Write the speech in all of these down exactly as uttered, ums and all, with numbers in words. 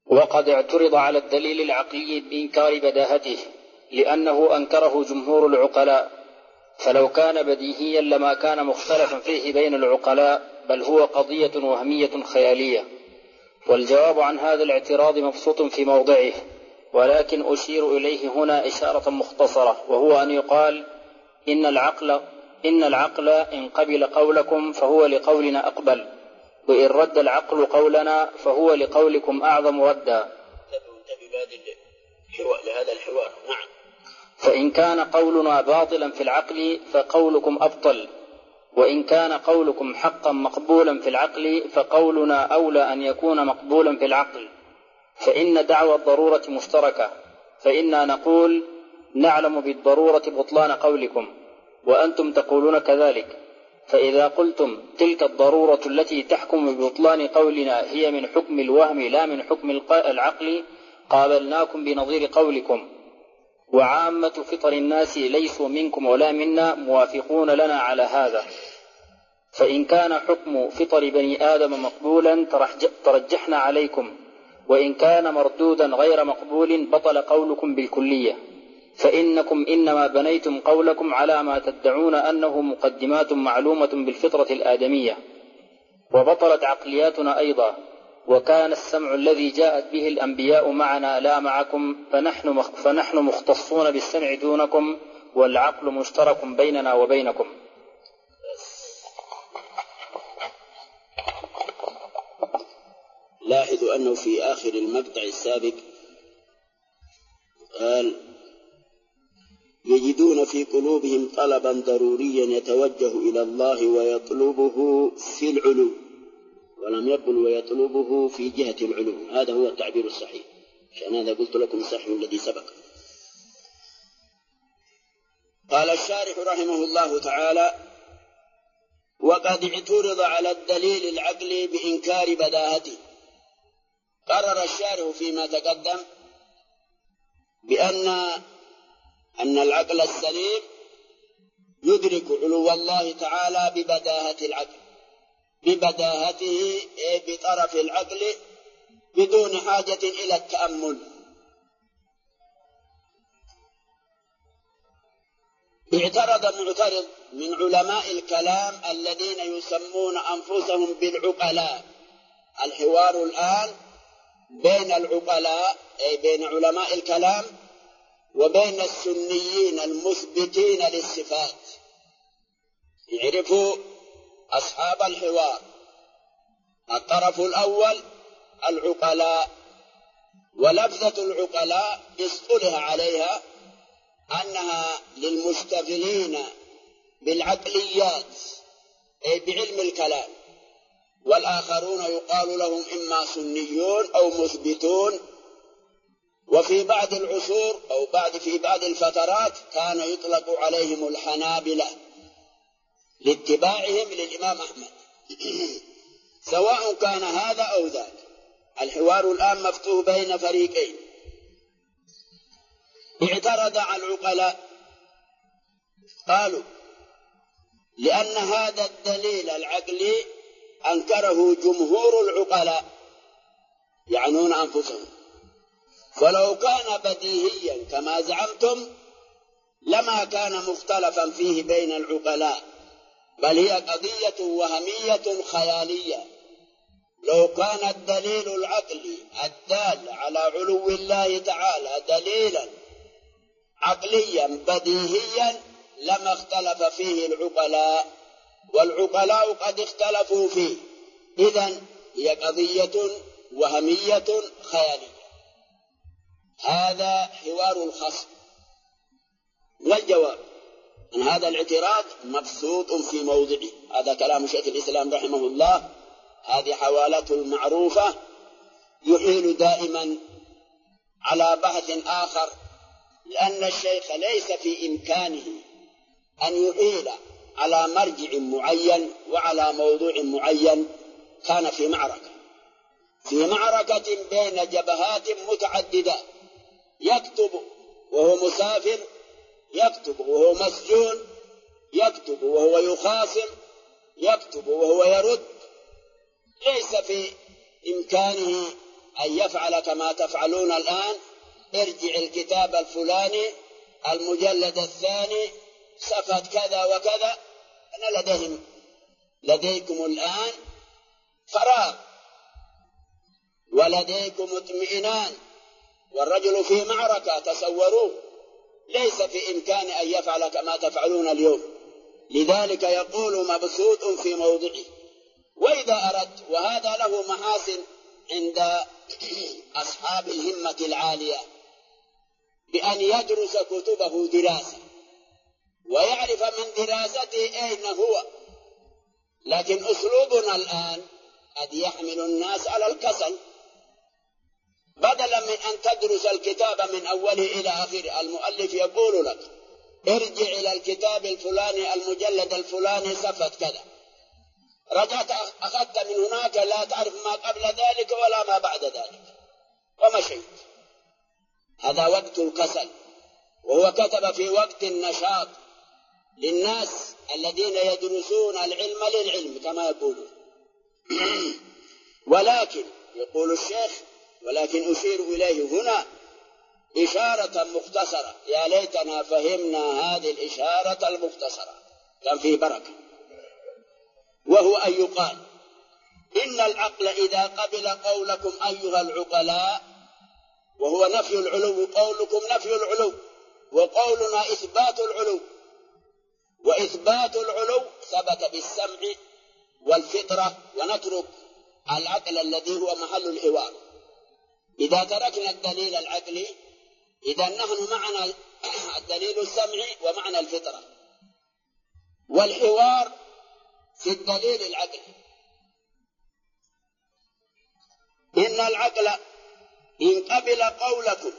وقد اعترض على الدليل العقلي بإنكار بداهته لأنه أنكره جمهور العقلاء، فلو كان بديهيا لما كان مختلفا فيه بين العقلاء، بل هو قضية وهمية خيالية. والجواب عن هذا الاعتراض مبسوط في موضعه، ولكن أشير إليه هنا إشارة مختصرة، وهو أن يقال إن العقل إن العقل إن قبل قولكم فهو لقولنا أقبل، وإن رد العقل قولنا فهو لقولكم أعظم ردا. لهذا الحوار. نعم. فإن كان قولنا باطلا في العقل فقولكم أبطل، وإن كان قولكم حقا مقبولا في العقل فقولنا أولى أن يكون مقبولا في العقل، فإن دعوى الضرورة مشتركة، فإنا نقول نعلم بالضرورة بطلان قولكم وأنتم تقولون كذلك، فإذا قلتم تلك الضرورة التي تحكم ببطلان قولنا هي من حكم الوهم لا من حكم العقل قابلناكم بنظير قولكم، وعامة فطر الناس ليسوا منكم ولا منا موافقون لنا على هذا. فإن كان حكم فطر بني آدم مقبولا ترجحنا عليكم، وإن كان مردودا غير مقبول بطل قولكم بالكلية، فإنكم إنما بنيتم قولكم على ما تدعون أنه مقدمات معلومة بالفطرة الآدمية، وبطلت عقلياتنا أيضا، وكان السمع الذي جاءت به الأنبياء معنا لا معكم، فنحن, فنحن مختصون بالسمع دونكم، والعقل مشترك بيننا وبينكم. لاحظوا أنه في آخر المقطع السابق قال يجدون في قلوبهم طلبا ضروريا يتوجه إلى الله ويطلبه في العلو، ولم يقل ويطلبه في جهة العلو. هذا هو التعبير الصحيح، عشان هذا قلت لكم صحيح الذي سبق. قال الشارح رحمه الله تعالى: وقد اعترض على الدليل العقلي بإنكار بداهته. قرر الشارح فيما تقدم بأن أن العقل السليم يدرك علو الله تعالى ببداهة العقل، ببداهته بطرف العقل بدون حاجة إلى التأمل. اعترض معترض من علماء الكلام الذين يسمون أنفسهم بالعقلاء. الحوار الآن بين العقلاء أي بين علماء الكلام وبين السنيين المثبتين للصفات. يعرفوا أصحاب الحوار. الطرف الأول العقلاء، ولفظة العقلاء اصطلح عليها أنها للمشتغلين بالعقليات أي بعلم الكلام، والآخرون يقال لهم إما سنيون أو مثبتون. وفي بعض العصور أو بعد في بعض الفترات كان يطلق عليهم الحنابلة لاتباعهم للإمام أحمد. سواء كان هذا أو ذاك، الحوار الآن مفتوح بين فريقين. اعترض على العقلاء، قالوا لأن هذا الدليل العقلي أنكره جمهور العقلاء يعنون أنفسهم، فلو كان بديهيا كما زعمتم لما كان مختلفا فيه بين العقلاء، بل هي قضية وهمية خيالية. لو كان الدليل العقلي الدال على علو الله تعالى دليلا عقليا بديهيا لما اختلف فيه العقلاء، والعقلاء قد اختلفوا فيه، إذن هي قضية وهمية خيالية. هذا حوار الخصم. والجواب عن هذا الاعتراض مبسوط في موضعه. هذا كلام شيخ الإسلام رحمه الله، هذه حوالته المعروفة، يحيل دائما على بحث آخر، لأن الشيخ ليس في إمكانه أن يحيل على مرجع معين وعلى موضوع معين. كان في معركة في معركة بين جبهات متعددة، يكتب وهو مسافر، يكتب وهو مسجون، يكتب وهو يخاصم، يكتب وهو يرد. ليس في إمكانه أن يفعل كما تفعلون الآن، ارجع الكتاب الفلاني المجلد الثاني صفحة كذا وكذا. أنا لديهم لديكم الآن فراغ ولديكم اطمئنان، والرجل في معركة تصوروا، ليس في إمكان أن يفعل كما تفعلون اليوم. لذلك يقول مبسوط في موضعه. وإذا أردت، وهذا له محاسن عند أصحاب الهمة العالية، بأن يدرس كتبه دراسة ويعرف من دراسته أين هو. لكن أسلوبنا الآن قد يحمل الناس على الكسل، بدلا من أن تدرس الكتاب من أوله إلى آخره. المؤلف يقول لك ارجع إلى الكتاب الفلاني المجلد الفلاني صفحة كذا، رجعت أخذت من هناك لا تعرف ما قبل ذلك ولا ما بعد ذلك ومشيت. هذا وقت الكسل، وهو كتب في وقت النشاط للناس الذين يدرسون العلم للعلم كما يقولون. ولكن يقول الشيخ ولكن أشير إليه هنا إشارة مختصرة، يا ليتنا فهمنا هذه الإشارة المختصرة كان فيه بركة. وهو أن يقال إن العقل إذا قبل قولكم أيها العقلاء، وهو نفي العلو، قولكم نفي العلو وقولنا إثبات العلو، وإثبات العلو ثبت بالسمع والفطرة، ونترك العقل الذي هو محل الحوار. إذا تركنا الدليل العقلي إذا نحن معنا الدليل السمعي ومعنا الفطرة، والحوار في الدليل العقلي. إن العقل إن قبل قولكم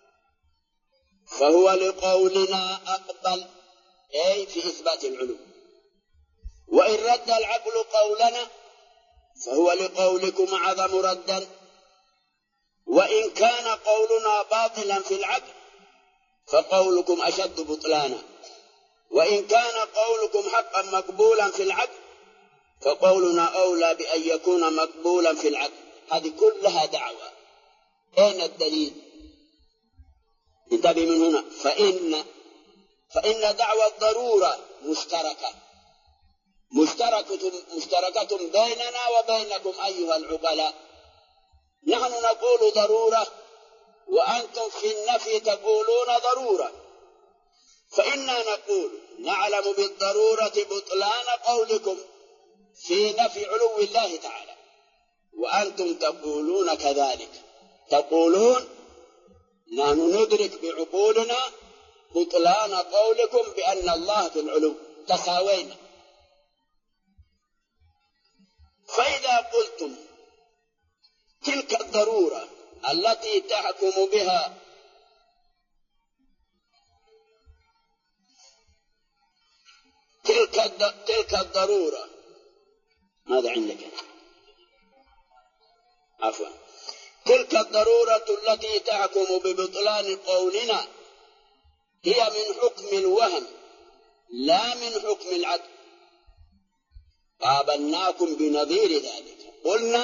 فهو لقولنا أقبل، أي في إثبات العلو، وإن رد العقل قولنا فهو لقولكم أعظم ردا. وإن كان قولنا باطلا في العقل فقولكم أشد بطلانا، وإن كان قولكم حقا مقبولا في العقل فقولنا أولى بأن يكون مقبولا في العقل. هذه كلها دعوة. أين الدليل؟ انتبه من هنا. فإن فإن دعوى الضرورة مشتركة مشتركة مشتركة بيننا وبينكم أيها العقلاء. نحن نقول ضرورة وأنتم في النفي تقولون ضرورة، فإنا نقول نعلم بالضرورة بطلان قولكم في نفي علو الله تعالى، وأنتم تقولون كذلك، تقولون نحن ندرك بعقولنا بطلان قولكم بأن الله في العلو، تساوينا. فإذا قلتم تلك الضرورة التي تحكم بها تلك تلك الضرورة، ماذا عندك؟ عفوا. تلك الضرورة التي تحكم ببطلان قولنا هي من حكم الوهم لا من حكم العدل. قابلناكم بنظير ذلك، قلنا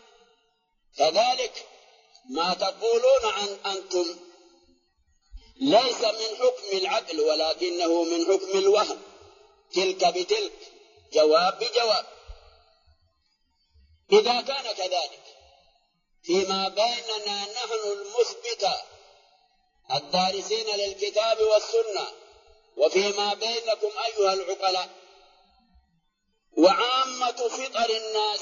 كذلك ما تقولون عن أنتم ليس من حكم العدل ولكنه من حكم الوهم، تلك بتلك، جواب بجواب. إذا كان كذلك فيما بيننا نحن المثبتة الدارسين للكتاب والسنة، وفيما بينكم أيها العقلاء، وعامة فطر الناس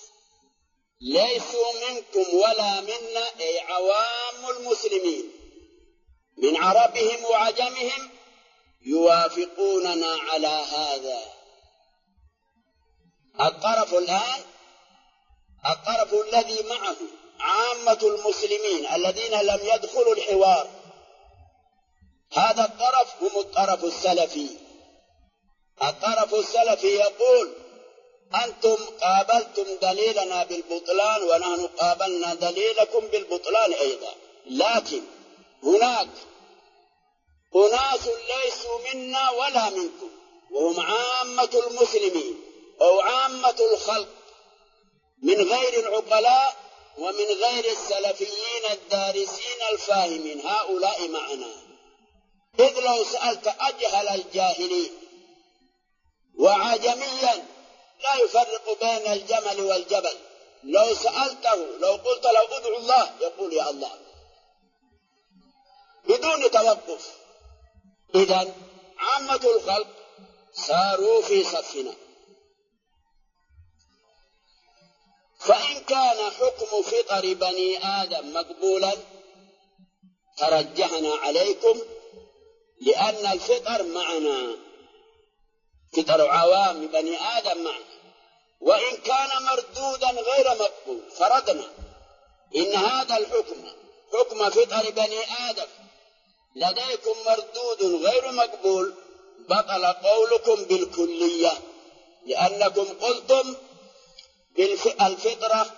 ليسوا منكم ولا منا، أي عوام المسلمين من عربهم وعجمهم يوافقوننا على هذا. الطرف الآن الطرف الذي معه عامة المسلمين الذين لم يدخلوا الحوار، هذا الطرف هم الطرف السلفي. الطرف السلفي يقول أنتم قابلتم دليلنا بالبطلان ونحن قابلنا دليلكم بالبطلان أيضا، لكن هناك أناس ليسوا منا ولا منكم وهم عامة المسلمين أو عامة الخلق من غير العقلاء ومن غير السلفيين الدارسين الفاهمين، هؤلاء معنا. إذ لو سألت أجهل الجاهلين وعجميا لا يفرق بين الجمل والجبل، لو سألته، لو قلت له ادعو الله، يقول يا الله بدون توقف. إذن عامة الخلق ساروا في صفنا. فإن كان حكم فطر بني آدم مقبولا ترجحنا عليكم، لأن الفطر معنا، فطر عوام بني آدم معنا. وإن كان مردودا غير مقبول فرضنا إن هذا الحكم حكم فطر بني آدم لديكم مردود غير مقبول، بطل قولكم بالكلية، لأنكم قلتم بالفطرة،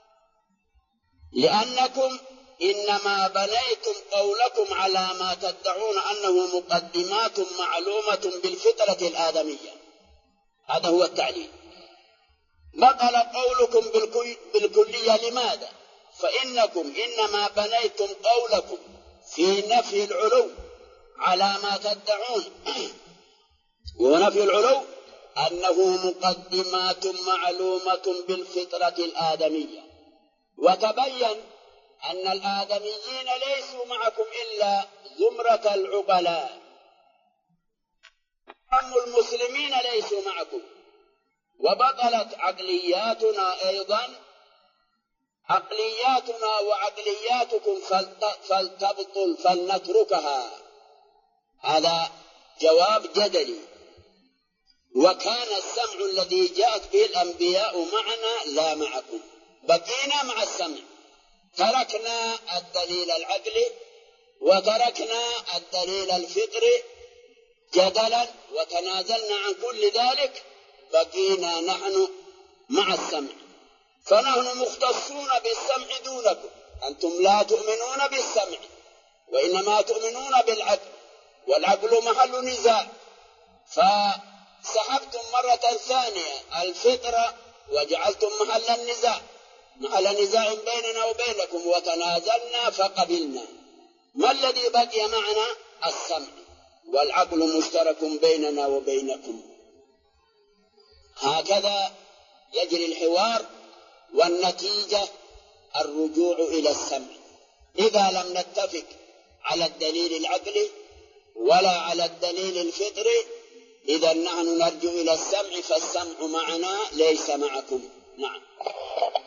لأنكم إنما بنيتم قولكم على ما تدعون أنه مقدمات معلومة بالفطرة الآدمية. هذا هو التعليل. بطل قولكم بالكلية. لماذا؟ فإنكم إنما بنيتم قولكم في نفي العلو على ما تدعون، ونفي العلو أنه مقدمات معلومة بالفطرة الآدمية. وتبين أن الآدميين ليسوا معكم إلا زمرة العقلاء، أم المسلمين ليسوا معكم. وبطلت عقلياتنا أيضا، عقلياتنا وعقلياتكم فلتبطل فلنتركها. هذا جواب جدلي. وكان السمع الذي جاءت به الأنبياء معنا لا معكم، بقينا مع السمع، تركنا الدليل العقلي وتركنا الدليل الفطري جدلا وتنازلنا عن كل ذلك، بقينا نحن مع السمع. فنحن مختصون بالسمع دونكم، أنتم لا تؤمنون بالسمع وإنما تؤمنون بالعقل، والعقل محل نزاع. فسحبتم مرة ثانية الفطرة وجعلتم محل النزاع، محل نزاع بيننا وبينكم، وتنازلنا فقبلنا. ما الذي بقي معنا؟ السمع، والعقل مشترك بيننا وبينكم. هكذا يجري الحوار، والنتيجة الرجوع إلى السمع. إذا لم نتفق على الدليل العقلي ولا على الدليل الفطري، إذا نحن نرجع إلى السمع، فالسمع معنا ليس معكم. نعم.